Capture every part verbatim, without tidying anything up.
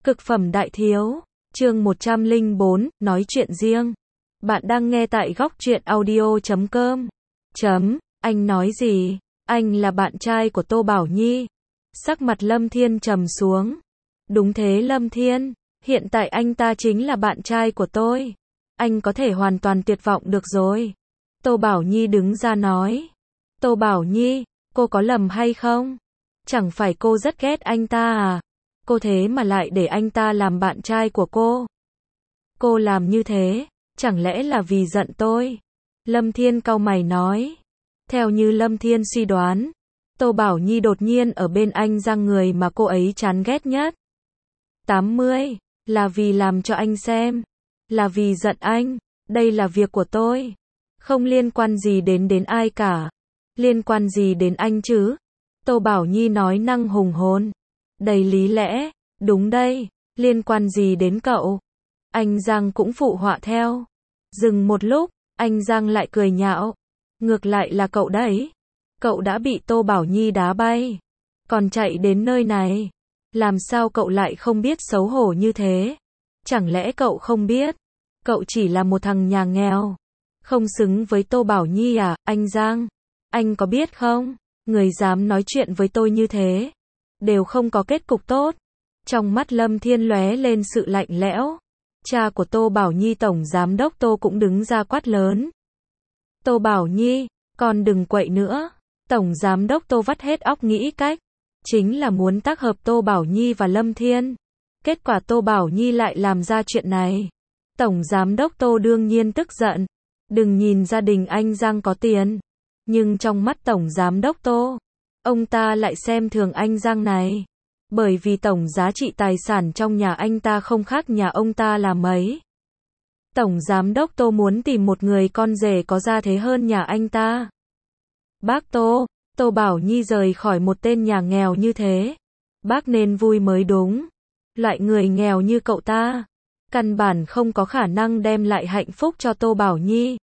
Cực phẩm đại thiếu, chương một trăm lẻ bốn, nói chuyện riêng. Bạn đang nghe tại góc truyện audio chấm com. Chấm, anh nói gì? Anh là bạn trai của Tô Bảo Nhi. Sắc mặt Lâm Thiên trầm xuống. Đúng thế Lâm Thiên, hiện tại anh ta chính là bạn trai của tôi. Anh có thể hoàn toàn tuyệt vọng được rồi. Tô Bảo Nhi đứng ra nói. Tô Bảo Nhi, cô có lầm hay không? Chẳng phải cô rất ghét anh ta à? Cô thế mà lại để anh ta làm bạn trai của cô. Cô làm như thế, chẳng lẽ là vì giận tôi? Lâm Thiên cau mày nói. Theo như Lâm Thiên suy đoán, Tô Bảo Nhi đột nhiên ở bên anh ra người mà cô ấy chán ghét nhất. tám mươi, là vì làm cho anh xem. Là vì giận anh, đây là việc của tôi. Không liên quan gì đến đến ai cả. Liên quan gì đến anh chứ? Tô Bảo Nhi nói năng hùng hồn. Đầy lý lẽ, đúng đây, liên quan gì đến cậu? Anh Giang cũng phụ họa theo. Dừng một lúc, anh Giang lại cười nhạo. Ngược lại là cậu đấy. Cậu đã bị Tô Bảo Nhi đá bay. Còn chạy đến nơi này. Làm sao cậu lại không biết xấu hổ như thế? Chẳng lẽ cậu không biết? Cậu chỉ là một thằng nhà nghèo. Không xứng với Tô Bảo Nhi à, anh Giang? Anh có biết không? Người dám nói chuyện với tôi như thế đều không có kết cục tốt. Trong mắt Lâm Thiên lóe lên sự lạnh lẽo. Cha của Tô Bảo Nhi tổng giám đốc Tô cũng đứng ra quát lớn. Tô Bảo Nhi, con đừng quậy nữa. Tổng giám đốc Tô vắt hết óc nghĩ cách, chính là muốn tác hợp Tô Bảo Nhi và Lâm Thiên. Kết quả Tô Bảo Nhi lại làm ra chuyện này. Tổng giám đốc Tô đương nhiên tức giận. Đừng nhìn gia đình anh Giang có tiền, nhưng trong mắt tổng giám đốc Tô, ông ta lại xem thường anh Giang này. Bởi vì tổng giá trị tài sản trong nhà anh ta không khác nhà ông ta là mấy. Tổng giám đốc Tô muốn tìm một người con rể có gia thế hơn nhà anh ta. Bác Tô, Tô Bảo Nhi rời khỏi một tên nhà nghèo như thế. Bác nên vui mới đúng. Loại người nghèo như cậu ta, căn bản không có khả năng đem lại hạnh phúc cho Tô Bảo Nhi.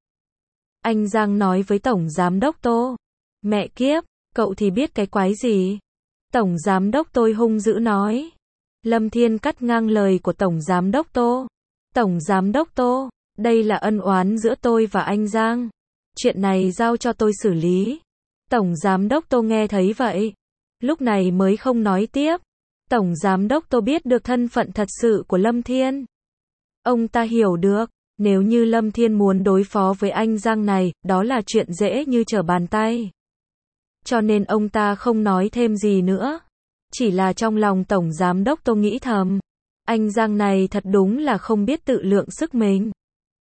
Anh Giang nói với tổng giám đốc Tô. Mẹ kiếp, cậu thì biết cái quái gì? Tổng giám đốc tôi hung dữ nói. Lâm Thiên cắt ngang lời của tổng giám đốc Tô. Tổng giám đốc Tô, đây là ân oán giữa tôi và anh Giang. Chuyện này giao cho tôi xử lý. Tổng giám đốc Tô nghe thấy vậy, lúc này mới không nói tiếp. Tổng giám đốc Tô biết được thân phận thật sự của Lâm Thiên. Ông ta hiểu được, nếu như Lâm Thiên muốn đối phó với anh Giang này, đó là chuyện dễ như trở bàn tay. Cho nên ông ta không nói thêm gì nữa. Chỉ là trong lòng tổng giám đốc Tô nghĩ thầm. Anh Giang này thật đúng là không biết tự lượng sức mình.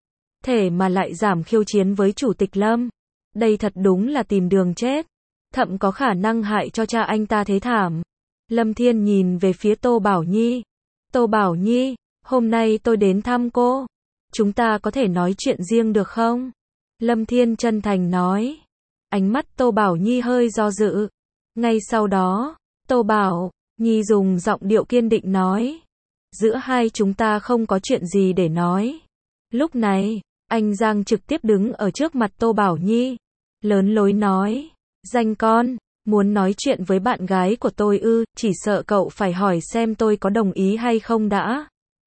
Thể mà lại giảm khiêu chiến với chủ tịch Lâm. Đây thật đúng là tìm đường chết. Thậm có khả năng hại cho cha anh ta thế thảm. Lâm Thiên nhìn về phía Tô Bảo Nhi. Tô Bảo Nhi, hôm nay tôi đến thăm cô. Chúng ta có thể nói chuyện riêng được không? Lâm Thiên chân thành nói. Ánh mắt Tô Bảo Nhi hơi do dự. Ngay sau đó, Tô Bảo Nhi dùng giọng điệu kiên định nói. Giữa hai chúng ta không có chuyện gì để nói. Lúc này, anh Giang trực tiếp đứng ở trước mặt Tô Bảo Nhi. Lớn lối nói. Danh con, muốn nói chuyện với bạn gái của tôi ư, chỉ sợ cậu phải hỏi xem tôi có đồng ý hay không đã.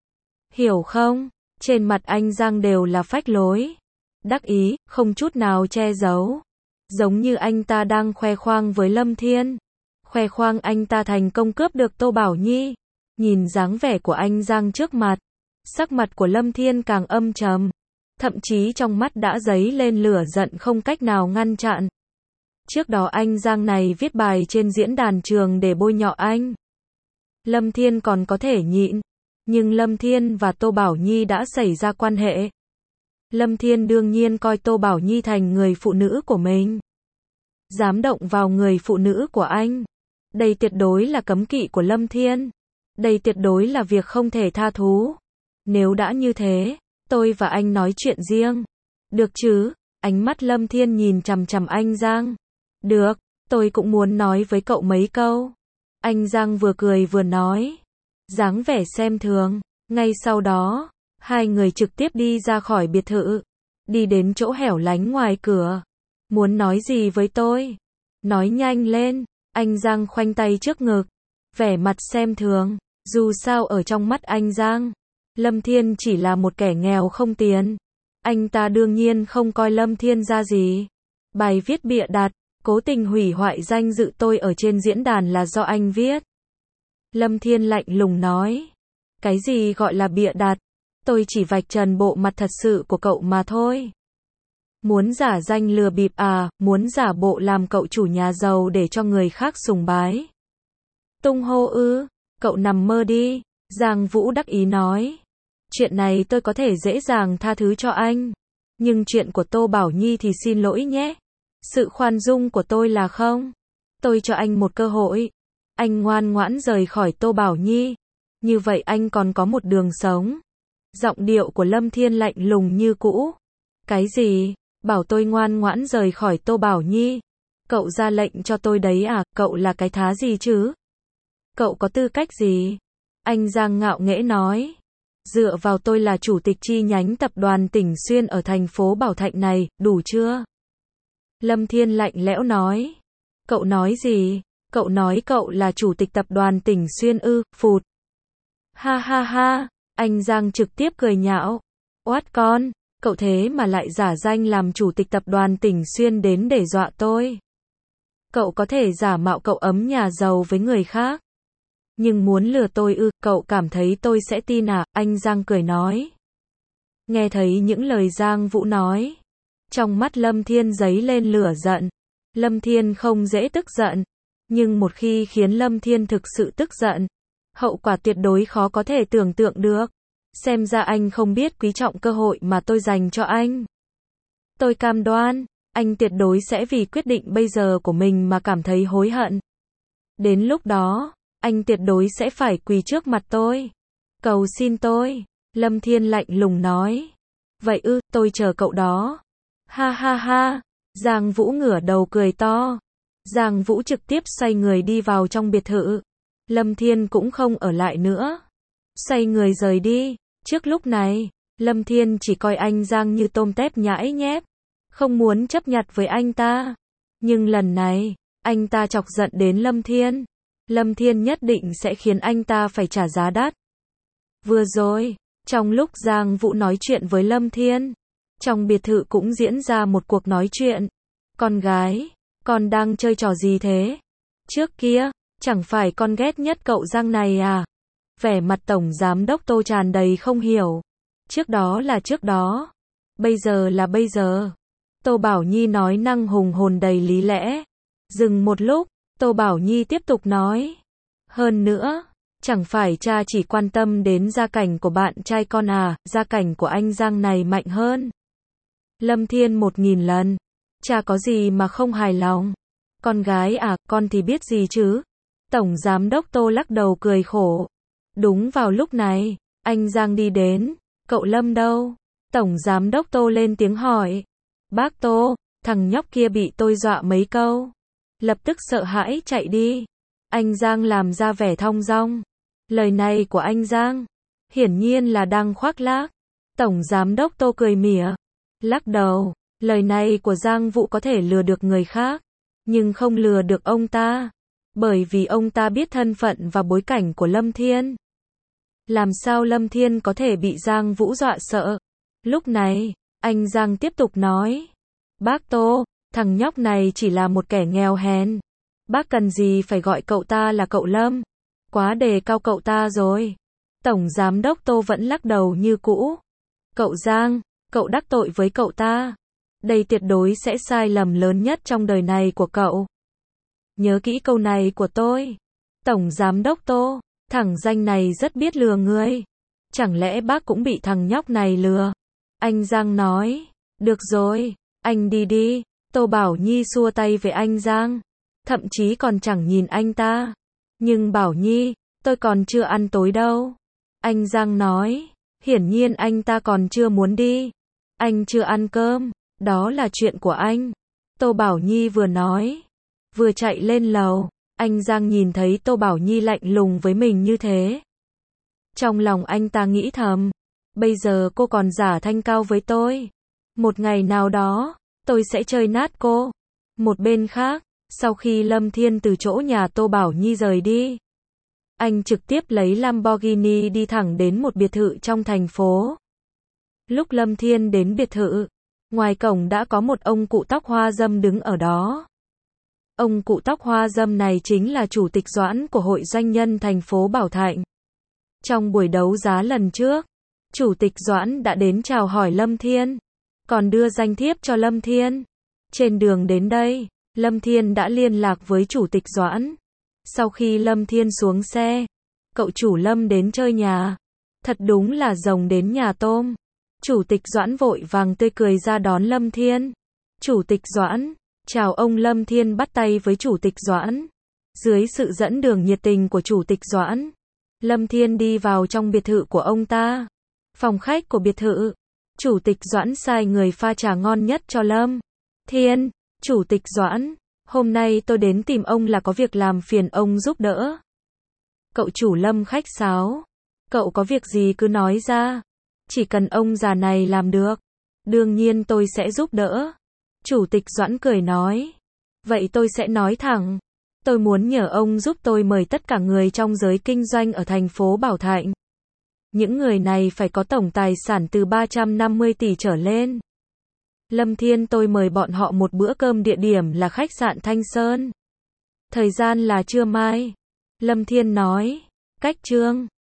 Hiểu không? Trên mặt anh Giang đều là phách lối. Đắc ý, không chút nào che giấu. Giống như anh ta đang khoe khoang với Lâm Thiên. Khoe khoang anh ta thành công cướp được Tô Bảo Nhi. Nhìn dáng vẻ của anh Giang trước mặt, sắc mặt của Lâm Thiên càng âm trầm. Thậm chí trong mắt đã dấy lên lửa giận không cách nào ngăn chặn. Trước đó anh Giang này viết bài trên diễn đàn trường để bôi nhọ anh. Lâm Thiên còn có thể nhịn. Nhưng Lâm Thiên và Tô Bảo Nhi đã xảy ra quan hệ. Lâm Thiên đương nhiên coi Tô Bảo Nhi thành người phụ nữ của mình. Dám động vào người phụ nữ của anh. Đây tuyệt đối là cấm kỵ của Lâm Thiên. Đây tuyệt đối là việc không thể tha thứ. Nếu đã như thế, tôi và anh nói chuyện riêng. Được chứ? Ánh mắt Lâm Thiên nhìn chằm chằm anh Giang. Được, tôi cũng muốn nói với cậu mấy câu. Anh Giang vừa cười vừa nói. Dáng vẻ xem thường. Ngay sau đó, hai người trực tiếp đi ra khỏi biệt thự. Đi đến chỗ hẻo lánh ngoài cửa. Muốn nói gì với tôi? Nói nhanh lên. Anh Giang khoanh tay trước ngực. Vẻ mặt xem thường. Dù sao ở trong mắt anh Giang, Lâm Thiên chỉ là một kẻ nghèo không tiền. Anh ta đương nhiên không coi Lâm Thiên ra gì. Bài viết bịa đặt, cố tình hủy hoại danh dự tôi ở trên diễn đàn là do anh viết. Lâm Thiên lạnh lùng nói. Cái gì gọi là bịa đặt? Tôi chỉ vạch trần bộ mặt thật sự của cậu mà thôi. Muốn giả danh lừa bịp à, muốn giả bộ làm cậu chủ nhà giàu để cho người khác sùng bái. Tung hô ư, cậu nằm mơ đi, Giang Vũ đắc ý nói. Chuyện này tôi có thể dễ dàng tha thứ cho anh. Nhưng chuyện của Tô Bảo Nhi thì xin lỗi nhé. Sự khoan dung của tôi là không. Tôi cho anh một cơ hội. Anh ngoan ngoãn rời khỏi Tô Bảo Nhi. Như vậy anh còn có một đường sống. Giọng điệu của Lâm Thiên lạnh lùng như cũ. Cái gì? Bảo tôi ngoan ngoãn rời khỏi Tô Bảo Nhi. Cậu ra lệnh cho tôi đấy à? Cậu là cái thá gì chứ? Cậu có tư cách gì? Anh Giang ngạo nghễ nói. Dựa vào tôi là chủ tịch chi nhánh tập đoàn Tỉnh Xuyên ở thành phố Bảo Thạnh này, đủ chưa? Lâm Thiên lạnh lẽo nói. Cậu nói gì? Cậu nói cậu là chủ tịch tập đoàn Tỉnh Xuyên ư? Phụt. Ha ha ha, anh Giang trực tiếp cười nhạo. Oát con, cậu thế mà lại giả danh làm chủ tịch tập đoàn Tỉnh Xuyên đến để dọa tôi. Cậu có thể giả mạo cậu ấm nhà giàu với người khác. Nhưng muốn lừa tôi ư, cậu cảm thấy tôi sẽ tin à? Anh Giang cười nói. Nghe thấy những lời Giang Vũ nói. Trong mắt Lâm Thiên dấy lên lửa giận. Lâm Thiên không dễ tức giận. Nhưng một khi khiến Lâm Thiên thực sự tức giận, hậu quả tuyệt đối khó có thể tưởng tượng được. Xem ra anh không biết quý trọng cơ hội mà tôi dành cho anh. Tôi cam đoan, anh tuyệt đối sẽ vì quyết định bây giờ của mình mà cảm thấy hối hận. Đến lúc đó, anh tuyệt đối sẽ phải quỳ trước mặt tôi. Cầu xin tôi. Lâm Thiên lạnh lùng nói. Vậy ư, tôi chờ cậu đó. Ha ha ha. Giang Vũ ngửa đầu cười to. Giang Vũ trực tiếp xoay người đi vào trong biệt thự. Lâm Thiên cũng không ở lại nữa. Xoay người rời đi. Trước lúc này, Lâm Thiên chỉ coi anh Giang như tôm tép nhãi nhép. Không muốn chấp nhặt với anh ta. Nhưng lần này, anh ta chọc giận đến Lâm Thiên. Lâm Thiên nhất định sẽ khiến anh ta phải trả giá đắt. Vừa rồi, trong lúc Giang Vũ nói chuyện với Lâm Thiên, trong biệt thự cũng diễn ra một cuộc nói chuyện. Con gái, con đang chơi trò gì thế? Trước kia, chẳng phải con ghét nhất cậu Giang này à? Vẻ mặt Tổng Giám Đốc Tô tràn đầy không hiểu. Trước đó là trước đó. Bây giờ là bây giờ. Tô Bảo Nhi nói năng hùng hồn đầy lý lẽ. Dừng một lúc, Tô Bảo Nhi tiếp tục nói. Hơn nữa, chẳng phải cha chỉ quan tâm đến gia cảnh của bạn trai con à, gia cảnh của anh Giang này mạnh hơn Lâm Thiên một nghìn lần. Cha có gì mà không hài lòng? Con gái à, con thì biết gì chứ? Tổng Giám Đốc Tô lắc đầu cười khổ. Đúng vào lúc này, anh Giang đi đến. Cậu Lâm đâu? Tổng Giám Đốc Tô lên tiếng hỏi. Bác Tô, thằng nhóc kia bị tôi dọa mấy câu. Lập tức sợ hãi chạy đi. Anh Giang làm ra vẻ thong dong. Lời này của anh Giang, hiển nhiên là đang khoác lác. Tổng Giám Đốc Tô cười mỉa. Lắc đầu, lời này của Giang Vũ có thể lừa được người khác, nhưng không lừa được ông ta. Bởi vì ông ta biết thân phận và bối cảnh của Lâm Thiên. Làm sao Lâm Thiên có thể bị Giang Vũ dọa sợ? Lúc này, anh Giang tiếp tục nói. Bác Tô, thằng nhóc này chỉ là một kẻ nghèo hèn. Bác cần gì phải gọi cậu ta là cậu Lâm? Quá đề cao cậu ta rồi. Tổng Giám Đốc Tô vẫn lắc đầu như cũ. Cậu Giang, cậu đắc tội với cậu ta. Đây tuyệt đối sẽ sai lầm lớn nhất trong đời này của cậu. Nhớ kỹ câu này của tôi. Tổng Giám Đốc Tô, thằng danh này rất biết lừa người. Chẳng lẽ bác cũng bị thằng nhóc này lừa? Anh Giang nói. Được rồi, anh đi đi. Tô Bảo Nhi xua tay với anh Giang. Thậm chí còn chẳng nhìn anh ta. Nhưng Bảo Nhi, tôi còn chưa ăn tối đâu. Anh Giang nói. Hiển nhiên anh ta còn chưa muốn đi. Anh chưa ăn cơm. Đó là chuyện của anh. Tô Bảo Nhi vừa nói, vừa chạy lên lầu. Anh Giang nhìn thấy Tô Bảo Nhi lạnh lùng với mình như thế. Trong lòng anh ta nghĩ thầm. Bây giờ cô còn giả thanh cao với tôi. Một ngày nào đó, tôi sẽ chơi nát cô. Một bên khác, sau khi Lâm Thiên từ chỗ nhà Tô Bảo Nhi rời đi, Anh trực tiếp lấy Lamborghini đi thẳng đến một biệt thự trong thành phố. Lúc Lâm Thiên đến biệt thự, ngoài cổng đã có một ông cụ tóc hoa râm đứng ở đó. Ông cụ tóc hoa râm này chính là chủ tịch Doãn của Hội Doanh nhân thành phố Bảo Thạnh. Trong buổi đấu giá lần trước, chủ tịch Doãn đã đến chào hỏi Lâm Thiên, còn đưa danh thiếp cho Lâm Thiên. Trên đường đến đây, Lâm Thiên đã liên lạc với chủ tịch Doãn. Sau khi Lâm Thiên xuống xe, cậu chủ Lâm đến chơi nhà. Thật đúng là rồng đến nhà tôm. Chủ tịch Doãn vội vàng tươi cười ra đón Lâm Thiên. Chủ tịch Doãn, chào ông. Lâm Thiên bắt tay với chủ tịch Doãn. Dưới sự dẫn đường nhiệt tình của chủ tịch Doãn, Lâm Thiên đi vào trong biệt thự của ông ta. Phòng khách của biệt thự, chủ tịch Doãn sai người pha trà ngon nhất cho Lâm Thiên. Chủ tịch Doãn, hôm nay tôi đến tìm ông là có việc làm phiền ông giúp đỡ. Cậu chủ Lâm khách sáo. Cậu có việc gì cứ nói ra. Chỉ cần ông già này làm được, đương nhiên tôi sẽ giúp đỡ. Chủ tịch Doãn cười nói. Vậy tôi sẽ nói thẳng. Tôi muốn nhờ ông giúp tôi mời tất cả người trong giới kinh doanh ở thành phố Bảo Thạnh. Những người này phải có tổng tài sản từ ba trăm năm mươi tỷ trở lên. Lâm Thiên, tôi mời bọn họ một bữa cơm, địa điểm là khách sạn Thanh Sơn. Thời gian là trưa mai. Lâm Thiên nói. Cách Trương.